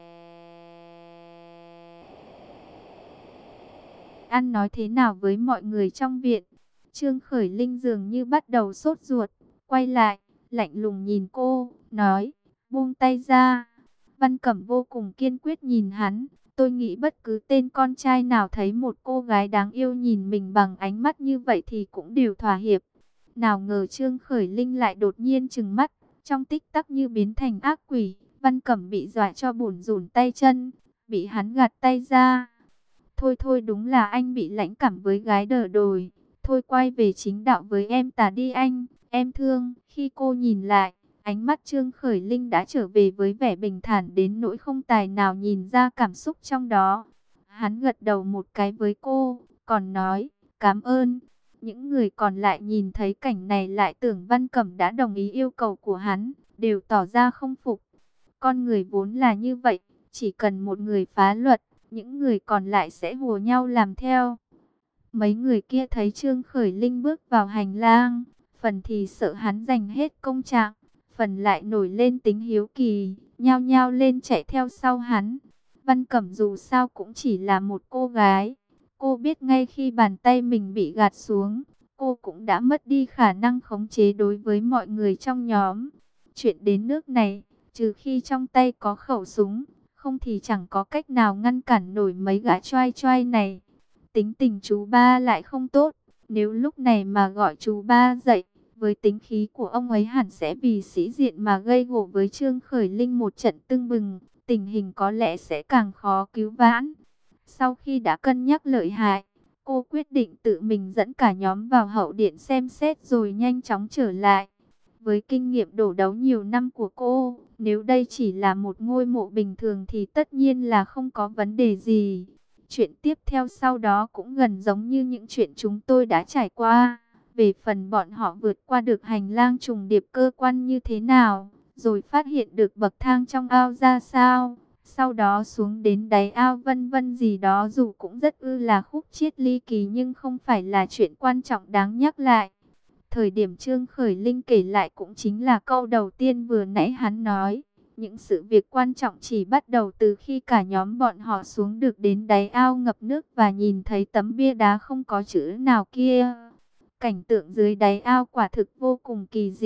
ăn nói thế nào với mọi người trong viện. Trương Khởi Linh dường như bắt đầu sốt ruột, quay lại, lạnh lùng nhìn cô, nói, buông tay ra. Văn Cẩm vô cùng kiên quyết nhìn hắn, tôi nghĩ bất cứ tên con trai nào thấy một cô gái đáng yêu nhìn mình bằng ánh mắt như vậy thì cũng đều thỏa hiệp. Nào ngờ Trương Khởi Linh lại đột nhiên trừng mắt, trong tích tắc như biến thành ác quỷ. Văn Cẩm bị dọa cho bủn rủn tay chân, bị hắn gạt tay ra. Thôi thôi, đúng là anh bị lãnh cảm với gái đờ đồi. Thôi quay về chính đạo với em ta đi anh, em thương. Khi cô nhìn lại, ánh mắt Trương Khởi Linh đã trở về với vẻ bình thản đến nỗi không tài nào nhìn ra cảm xúc trong đó. Hắn gật đầu một cái với cô, còn nói, cảm ơn. Những người còn lại nhìn thấy cảnh này lại tưởng Văn Cẩm đã đồng ý yêu cầu của hắn, đều tỏ ra không phục. Con người vốn là như vậy, chỉ cần một người phá luật, những người còn lại sẽ hùa nhau làm theo. Mấy người kia thấy Trương Khởi Linh bước vào hành lang, phần thì sợ hắn giành hết công trạng, phần lại nổi lên tính hiếu kỳ, nhao nhao lên chạy theo sau hắn. Văn Cẩm dù sao cũng chỉ là một cô gái, cô biết ngay khi bàn tay mình bị gạt xuống, cô cũng đã mất đi khả năng khống chế đối với mọi người trong nhóm. Chuyện đến nước này, trừ khi trong tay có khẩu súng, không thì chẳng có cách nào ngăn cản nổi mấy gã choai choai này. Tính tình chú ba lại không tốt, nếu lúc này mà gọi chú ba dậy, với tính khí của ông ấy hẳn sẽ vì sĩ diện mà gây gổ với Trương Khởi Linh một trận tưng bừng, tình hình có lẽ sẽ càng khó cứu vãn. Sau khi đã cân nhắc lợi hại, cô quyết định tự mình dẫn cả nhóm vào hậu điện xem xét rồi nhanh chóng trở lại. Với kinh nghiệm đổ đấu nhiều năm của cô, nếu đây chỉ là một ngôi mộ bình thường thì tất nhiên là không có vấn đề gì. Chuyện tiếp theo sau đó cũng gần giống như những chuyện chúng tôi đã trải qua. Về phần bọn họ vượt qua được hành lang trùng điệp cơ quan như thế nào, rồi phát hiện được bậc thang trong ao ra sao, sau đó xuống đến đáy ao vân vân gì đó, dù cũng rất là khúc chiết ly kỳ nhưng không phải là chuyện quan trọng đáng nhắc lại. Thời điểm Trương Khởi Linh kể lại cũng chính là câu đầu tiên vừa nãy hắn nói. Những sự việc quan trọng chỉ bắt đầu từ khi cả nhóm bọn họ xuống được đến đáy ao ngập nước và nhìn thấy tấm bia đá không có chữ nào kia. Cảnh tượng dưới đáy ao quả thực vô cùng kỳ dị,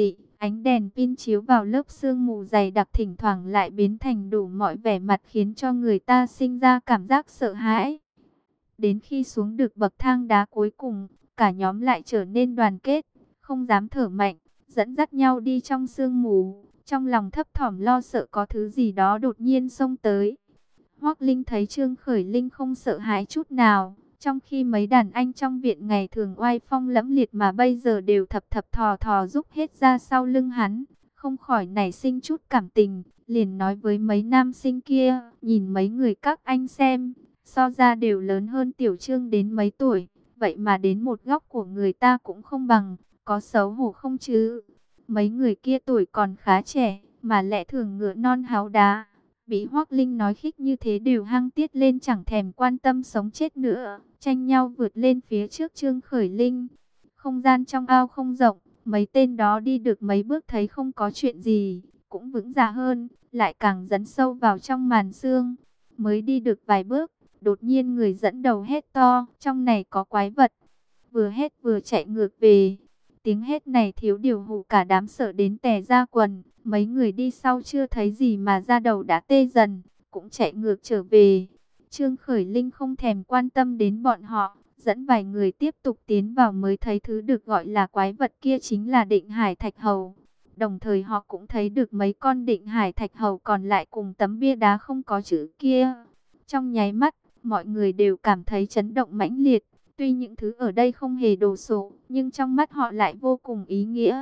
Ánh đèn pin chiếu vào lớp sương mù dày đặc thỉnh thoảng lại biến thành đủ mọi vẻ mặt khiến cho người ta sinh ra cảm giác sợ hãi. Đến khi xuống được bậc thang đá cuối cùng, cả nhóm lại trở nên đoàn kết, không dám thở mạnh, dẫn dắt nhau đi trong sương mù, trong lòng thấp thỏm lo sợ có thứ gì đó đột nhiên xông tới. Hoắc Linh thấy Trương Khởi Linh không sợ hãi chút nào, trong khi mấy đàn anh trong viện ngày thường oai phong lẫm liệt mà bây giờ đều thập thập thò thò giúp hết ra sau lưng hắn, không khỏi nảy sinh chút cảm tình, liền nói với mấy nam sinh kia, nhìn mấy người các anh xem, so ra đều lớn hơn Tiểu Trương đến mấy tuổi, vậy mà đến một góc của người ta cũng không bằng, có xấu hổ không chứ? Mấy người kia tuổi còn khá trẻ, mà lẽ thường ngựa non háo đá. Bị Hoắc Linh nói khích như thế đều hăng tiết lên chẳng thèm quan tâm sống chết nữa, tranh nhau vượt lên phía trước Trương Khởi Linh. Không gian trong ao không rộng, mấy tên đó đi được mấy bước thấy không có chuyện gì, cũng vững dạ hơn, lại càng dấn sâu vào trong màn sương. Mới đi được vài bước, đột nhiên người dẫn đầu hét to, trong này có quái vật. Vừa hét vừa chạy ngược về. Tiếng hét này thiếu điều hù cả đám sợ đến tè ra quần. Mấy người đi sau chưa thấy gì mà da đầu đã tê dần, cũng chạy ngược trở về. Trương Khởi Linh không thèm quan tâm đến bọn họ, dẫn vài người tiếp tục tiến vào mới thấy thứ được gọi là quái vật kia chính là Định Hải Thạch Hầu. Đồng thời họ cũng thấy được mấy con Định Hải Thạch Hầu còn lại cùng tấm bia đá không có chữ kia. Trong nháy mắt, mọi người đều cảm thấy chấn động mãnh liệt. Tuy những thứ ở đây không hề đồ sộ, nhưng trong mắt họ lại vô cùng ý nghĩa.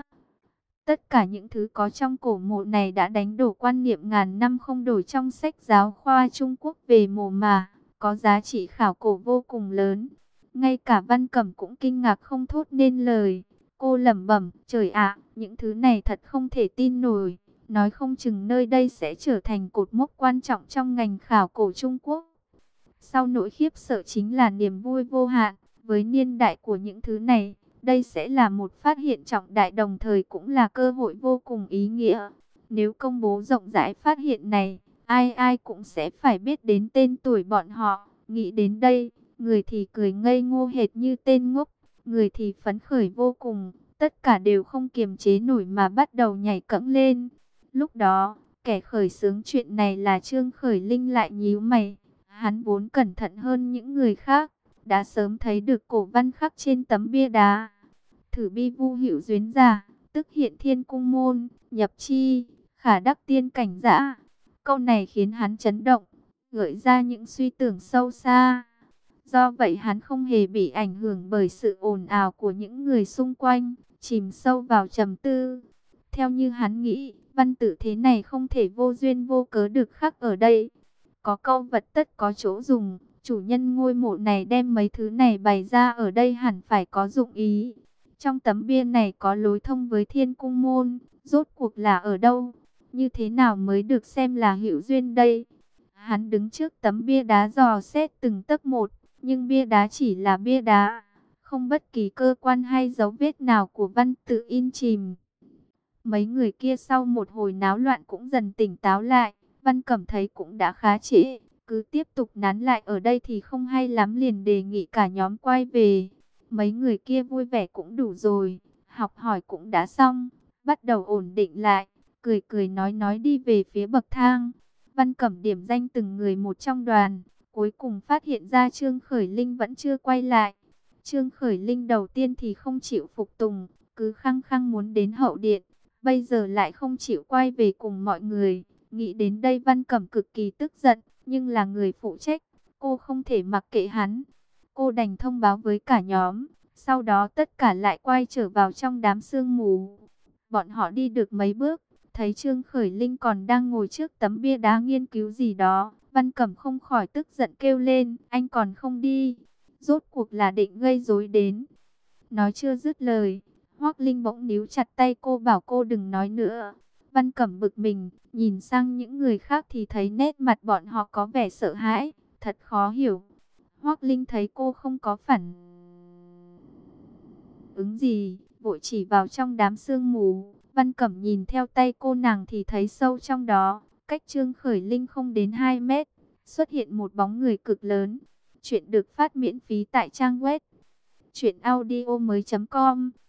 Tất cả những thứ có trong cổ mộ này đã đánh đổ quan niệm ngàn năm không đổi trong sách giáo khoa Trung Quốc về mộ mà, có giá trị khảo cổ vô cùng lớn. Ngay cả Văn Cẩm cũng kinh ngạc không thốt nên lời. Cô lẩm bẩm, trời ạ, những thứ này thật không thể tin nổi. Nói không chừng nơi đây sẽ trở thành cột mốc quan trọng trong ngành khảo cổ Trung Quốc. Sau nỗi khiếp sợ chính là niềm vui vô hạn. Với niên đại của những thứ này, đây sẽ là một phát hiện trọng đại đồng thời cũng là cơ hội vô cùng ý nghĩa. Nếu công bố rộng rãi phát hiện này, ai ai cũng sẽ phải biết đến tên tuổi bọn họ. Nghĩ đến đây, người thì cười ngây ngô hệt như tên ngốc, người thì phấn khởi vô cùng. Tất cả đều không kiềm chế nổi mà bắt đầu nhảy cẫng lên. Lúc đó, kẻ khởi xướng chuyện này là Trương Khởi Linh lại nhíu mày. Hắn vốn cẩn thận hơn những người khác, đã sớm thấy được cổ văn khắc trên tấm bia đá. Thử bi vu hữu duyên giả, tức hiện thiên cung môn, nhập chi, khả đắc tiên cảnh dã. Câu này khiến hắn chấn động, gợi ra những suy tưởng sâu xa. Do vậy hắn không hề bị ảnh hưởng bởi sự ồn ào của những người xung quanh, chìm sâu vào trầm tư. Theo như hắn nghĩ, văn tự thế này không thể vô duyên vô cớ được khắc ở đây. Có câu vật tất có chỗ dùng, chủ nhân ngôi mộ này đem mấy thứ này bày ra ở đây hẳn phải có dụng ý. Trong tấm bia này có lối thông với thiên cung môn, rốt cuộc là ở đâu? Như thế nào mới được xem là hữu duyên đây? Hắn đứng trước tấm bia đá dò xét từng tấc một, nhưng bia đá chỉ là bia đá, không bất kỳ cơ quan hay dấu vết nào của văn tự in chìm. Mấy người kia sau một hồi náo loạn cũng dần tỉnh táo lại, Văn Cẩm thấy cũng đã khá trễ, cứ tiếp tục nán lại ở đây thì không hay lắm liền đề nghị cả nhóm quay về. Mấy người kia vui vẻ cũng đủ rồi, học hỏi cũng đã xong, bắt đầu ổn định lại, cười cười nói đi về phía bậc thang. Văn Cẩm điểm danh từng người một trong đoàn, cuối cùng phát hiện ra Trương Khởi Linh vẫn chưa quay lại. Trương Khởi Linh đầu tiên thì không chịu phục tùng, cứ khăng khăng muốn đến hậu điện, bây giờ lại không chịu quay về cùng mọi người. Nghĩ đến đây Văn Cẩm cực kỳ tức giận, nhưng là người phụ trách, cô không thể mặc kệ hắn. Cô đành thông báo với cả nhóm, sau đó tất cả lại quay trở vào trong đám sương mù. Bọn họ đi được mấy bước, thấy Trương Khởi Linh còn đang ngồi trước tấm bia đá nghiên cứu gì đó. Văn Cẩm không khỏi tức giận kêu lên, anh còn không đi, rốt cuộc là định gây rối đến. Nói chưa dứt lời, Hoắc Linh bỗng níu chặt tay cô bảo cô đừng nói nữa. Văn Cẩm bực mình, nhìn sang những người khác thì thấy nét mặt bọn họ có vẻ sợ hãi, thật khó hiểu. Hoắc Linh thấy cô không có phản ứng gì, vội chỉ vào trong đám sương mù. Văn Cẩm nhìn theo tay cô nàng thì thấy sâu trong đó, cách Trương Khởi Linh không đến 2 mét, xuất hiện một bóng người cực lớn. Chuyện được phát miễn phí tại trang web truyệnaudiomoi.com.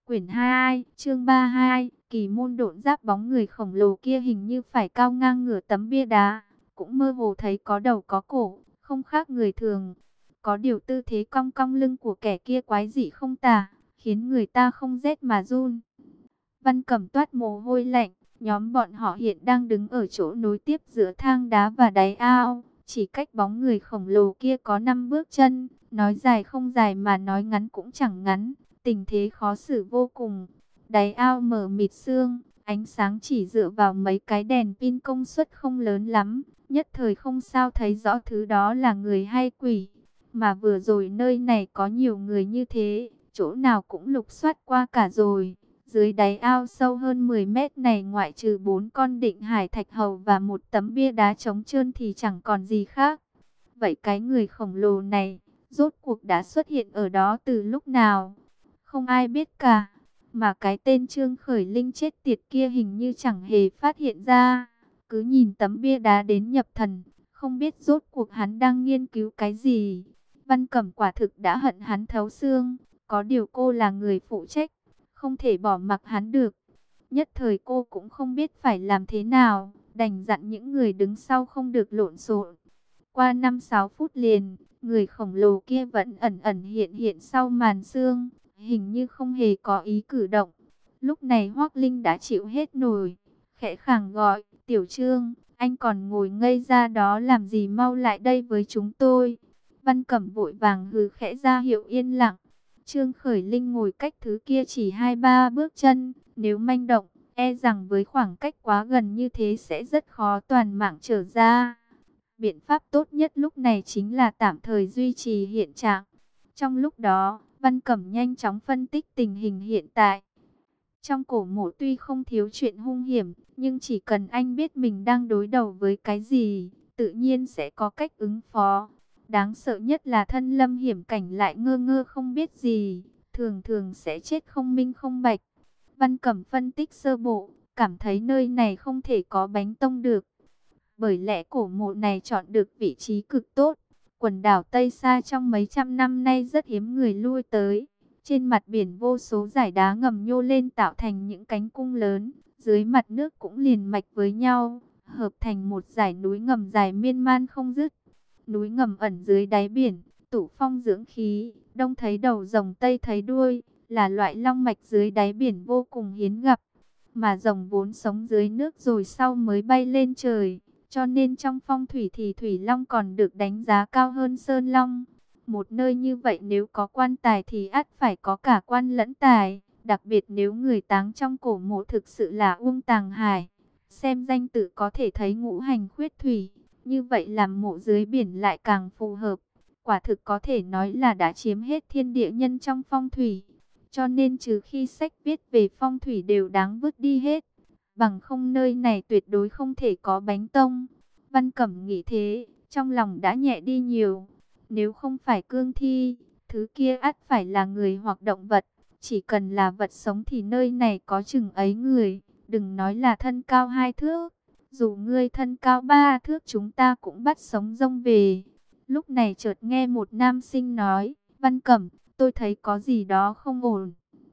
Quyển 2, chương 32, kỳ môn độn giáp. Bóng người khổng lồ kia hình như phải cao ngang nửa tấm bia đá, cũng mơ hồ thấy có đầu có cổ, không khác người thường. Có điều tư thế cong cong lưng của kẻ kia quái dị không tả, khiến người ta không rét mà run. Văn Cẩm toát mồ hôi lạnh, nhóm bọn họ hiện đang đứng ở chỗ nối tiếp giữa thang đá và đáy ao, chỉ cách bóng người khổng lồ kia có 5 bước chân, nói dài không dài mà nói ngắn cũng chẳng ngắn, tình thế khó xử vô cùng. Đáy ao mờ mịt sương, ánh sáng chỉ dựa vào mấy cái đèn pin công suất không lớn lắm, nhất thời không sao thấy rõ thứ đó là người hay quỷ. Mà vừa rồi nơi này có nhiều người như thế, chỗ nào cũng lục soát qua cả rồi. Dưới đáy ao sâu hơn 10 mét này, ngoại trừ 4 con định hải thạch hầu và một tấm bia đá trống trơn thì chẳng còn gì khác. Vậy cái người khổng lồ này, rốt cuộc đã xuất hiện ở đó từ lúc nào? Không ai biết cả. Mà cái tên Trương Khởi Linh chết tiệt kia hình như chẳng hề phát hiện ra. Cứ nhìn tấm bia đá đến nhập thần, không biết rốt cuộc hắn đang nghiên cứu cái gì. Văn Cẩm quả thực đã hận hắn thấu xương. Có điều cô là người phụ trách, không thể bỏ mặc hắn được. Nhất thời cô cũng không biết phải làm thế nào, đành dặn những người đứng sau không được lộn xộn. Qua 5-6 phút liền, người khổng lồ kia vẫn ẩn ẩn hiện hiện sau màn sương, hình như không hề có ý cử động. Lúc này Hoắc Linh đã chịu hết nổi, khẽ khàng gọi, "Tiểu Trương, anh còn ngồi ngây ra đó làm gì, mau lại đây với chúng tôi." Văn Cẩm vội vàng hừ khẽ ra hiệu yên lặng. Trương Khởi Linh ngồi cách thứ kia chỉ 2-3 bước chân, nếu manh động, e rằng với khoảng cách quá gần như thế sẽ rất khó toàn mạng trở ra. Biện pháp tốt nhất lúc này chính là tạm thời duy trì hiện trạng. Trong lúc đó, Văn Cẩm nhanh chóng phân tích tình hình hiện tại. Trong cổ mộ tuy không thiếu chuyện hung hiểm, nhưng chỉ cần anh biết mình đang đối đầu với cái gì, tự nhiên sẽ có cách ứng phó. Đáng sợ nhất là thân lâm hiểm cảnh lại ngơ ngơ không biết gì, thường thường sẽ chết không minh không bạch. Văn Cẩm phân tích sơ bộ, cảm thấy nơi này không thể có bánh tông được. Bởi lẽ cổ mộ này chọn được vị trí cực tốt. Quần đảo Tây Sa trong mấy trăm năm nay rất hiếm người lui tới. Trên mặt biển vô số dải đá ngầm nhô lên tạo thành những cánh cung lớn. Dưới mặt nước cũng liền mạch với nhau, hợp thành một dải núi ngầm dài miên man không dứt. Núi ngầm ẩn dưới đáy biển, tụ phong dưỡng khí, đông thấy đầu rồng tây thấy đuôi, là loại long mạch dưới đáy biển vô cùng hiếm gặp. Mà rồng vốn sống dưới nước rồi sau mới bay lên trời, cho nên trong phong thủy thì thủy long còn được đánh giá cao hơn sơn long. Một nơi như vậy nếu có quan tài thì ắt phải có cả quan lẫn tài, đặc biệt nếu người táng trong cổ mộ thực sự là Uông Tàng Hải. Xem danh tự có thể thấy ngũ hành khuyết thủy, như vậy làm mộ dưới biển lại càng phù hợp. Quả thực có thể nói là đã chiếm hết thiên địa nhân trong phong thủy. Cho nên trừ khi sách viết về phong thủy đều đáng vứt đi hết. Bằng không nơi này tuyệt đối không thể có bánh tông. Văn Cẩm nghĩ thế, trong lòng đã nhẹ đi nhiều. Nếu không phải cương thi, thứ kia ắt phải là người hoặc động vật. Chỉ cần là vật sống thì nơi này có chừng ấy người. Đừng nói là thân cao 2 thước. Dù ngươi thân cao 3 thước chúng ta cũng bắt sống rông về. Lúc này chợt nghe một nam sinh nói, Văn Cẩm, tôi thấy có gì đó không ổn.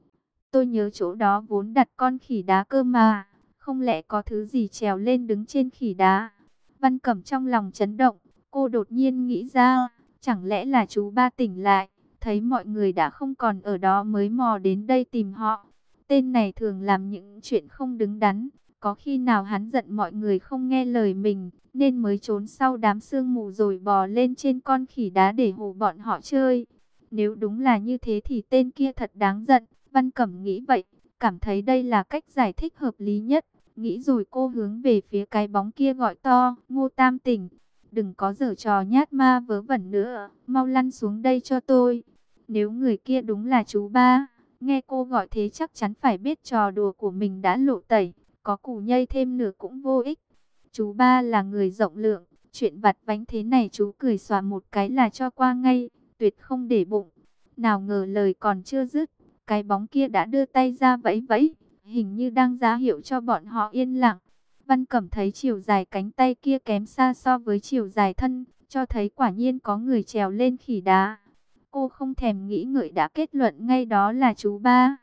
Tôi nhớ chỗ đó vốn đặt con khỉ đá cơ mà. Không lẽ có thứ gì trèo lên đứng trên khỉ đá? Văn Cẩm trong lòng chấn động. Cô đột nhiên nghĩ ra, chẳng lẽ là chú ba tỉnh lại, thấy mọi người đã không còn ở đó mới mò đến đây tìm họ. Tên này thường làm những chuyện không đứng đắn. Có khi nào hắn giận mọi người không nghe lời mình, nên mới trốn sau đám sương mù rồi bò lên trên con khỉ đá để hù bọn họ chơi. Nếu đúng là như thế thì tên kia thật đáng giận. Văn Cẩm nghĩ vậy, cảm thấy đây là cách giải thích hợp lý nhất. Nghĩ rồi cô hướng về phía cái bóng kia gọi to, Ngô Tam Tỉnh, đừng có giở trò nhát ma vớ vẩn nữa, mau lăn xuống đây cho tôi. Nếu người kia đúng là chú ba, nghe cô gọi thế chắc chắn phải biết trò đùa của mình đã lộ tẩy, có củ nhây thêm nữa cũng vô ích. Chú ba là người rộng lượng, chuyện vặt vãnh thế này chú cười xòa một cái là cho qua ngay, tuyệt không để bụng. Nào ngờ lời còn chưa dứt, cái bóng kia đã đưa tay ra vẫy vẫy, hình như đang ra hiệu cho bọn họ yên lặng. Văn Cẩm thấy chiều dài cánh tay kia kém xa so với chiều dài thân, cho thấy quả nhiên có người trèo lên khỉ đá. Cô không thèm nghĩ ngợi đã kết luận ngay đó là chú ba,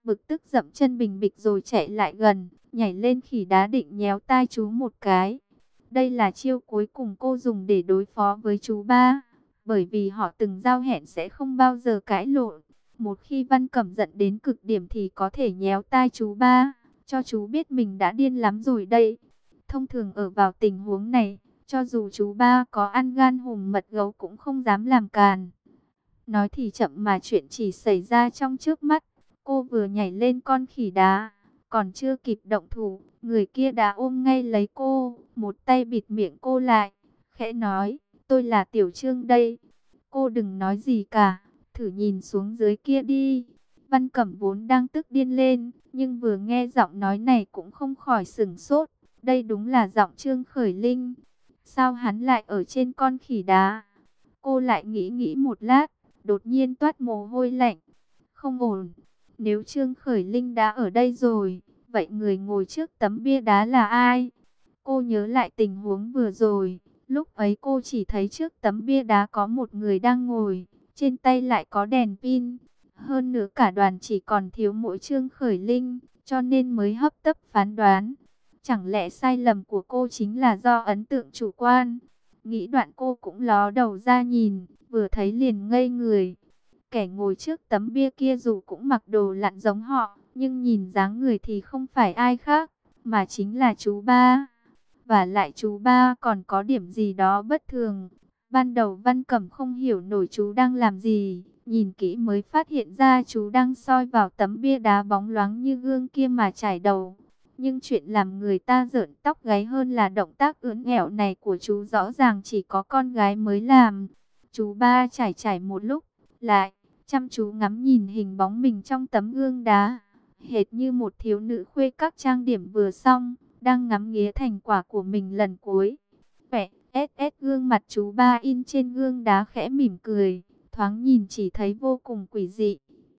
bực tức dậm chân bình bịch rồi chạy lại gần, nhảy lên khỉ đá định nhéo tai chú một cái. Đây là chiêu cuối cùng cô dùng để đối phó với chú ba, bởi vì họ từng giao hẹn sẽ không bao giờ cãi lộn. Một khi Văn Cẩm giận đến cực điểm thì có thể nhéo tai chú ba, cho chú biết mình đã điên lắm rồi đây. Thông thường ở vào tình huống này, cho dù chú ba có ăn gan hùm mật gấu cũng không dám làm càn. Nói thì chậm mà chuyện chỉ xảy ra trong trước mắt. Cô vừa nhảy lên con khỉ đá, còn chưa kịp động thủ, người kia đã ôm ngay lấy cô, một tay bịt miệng cô lại, khẽ nói, tôi là Tiểu Trương đây. Cô đừng nói gì cả, thử nhìn xuống dưới kia đi. Văn Cẩm vốn đang tức điên lên, nhưng vừa nghe giọng nói này cũng không khỏi sửng sốt. Đây đúng là giọng Trương Khởi Linh. Sao hắn lại ở trên con khỉ đá? Cô lại nghĩ một lát, đột nhiên toát mồ hôi lạnh. Không ổn, nếu Trương Khởi Linh đã ở đây rồi, vậy người ngồi trước tấm bia đá là ai? Cô nhớ lại tình huống vừa rồi, lúc ấy cô chỉ thấy trước tấm bia đá có một người đang ngồi, trên tay lại có đèn pin. Hơn nữa cả đoàn chỉ còn thiếu mỗi Trương Khởi Linh, cho nên mới hấp tấp phán đoán. Chẳng lẽ sai lầm của cô chính là do ấn tượng chủ quan? Nghĩ đoạn cô cũng ló đầu ra nhìn, vừa thấy liền ngây người. Kẻ ngồi trước tấm bia kia dù cũng mặc đồ lặn giống họ, nhưng nhìn dáng người thì không phải ai khác, mà chính là chú ba. Và lại chú ba còn có điểm gì đó bất thường. Ban đầu Văn Cẩm không hiểu nổi chú đang làm gì, nhìn kỹ mới phát hiện ra chú đang soi vào tấm bia đá bóng loáng như gương kia mà chải đầu. Nhưng chuyện làm người ta rợn tóc gáy hơn là động tác ưỡn ẹo này của chú rõ ràng chỉ có con gái mới làm. Chú ba chải một lúc, lại chăm chú ngắm nhìn hình bóng mình trong tấm gương đá, hệt như một thiếu nữ khuê các trang điểm vừa xong, đang ngắm nghía thành quả của mình lần cuối. Vẻ gương mặt chú ba in trên gương đá khẽ mỉm cười, thoáng nhìn chỉ thấy vô cùng quỷ dị.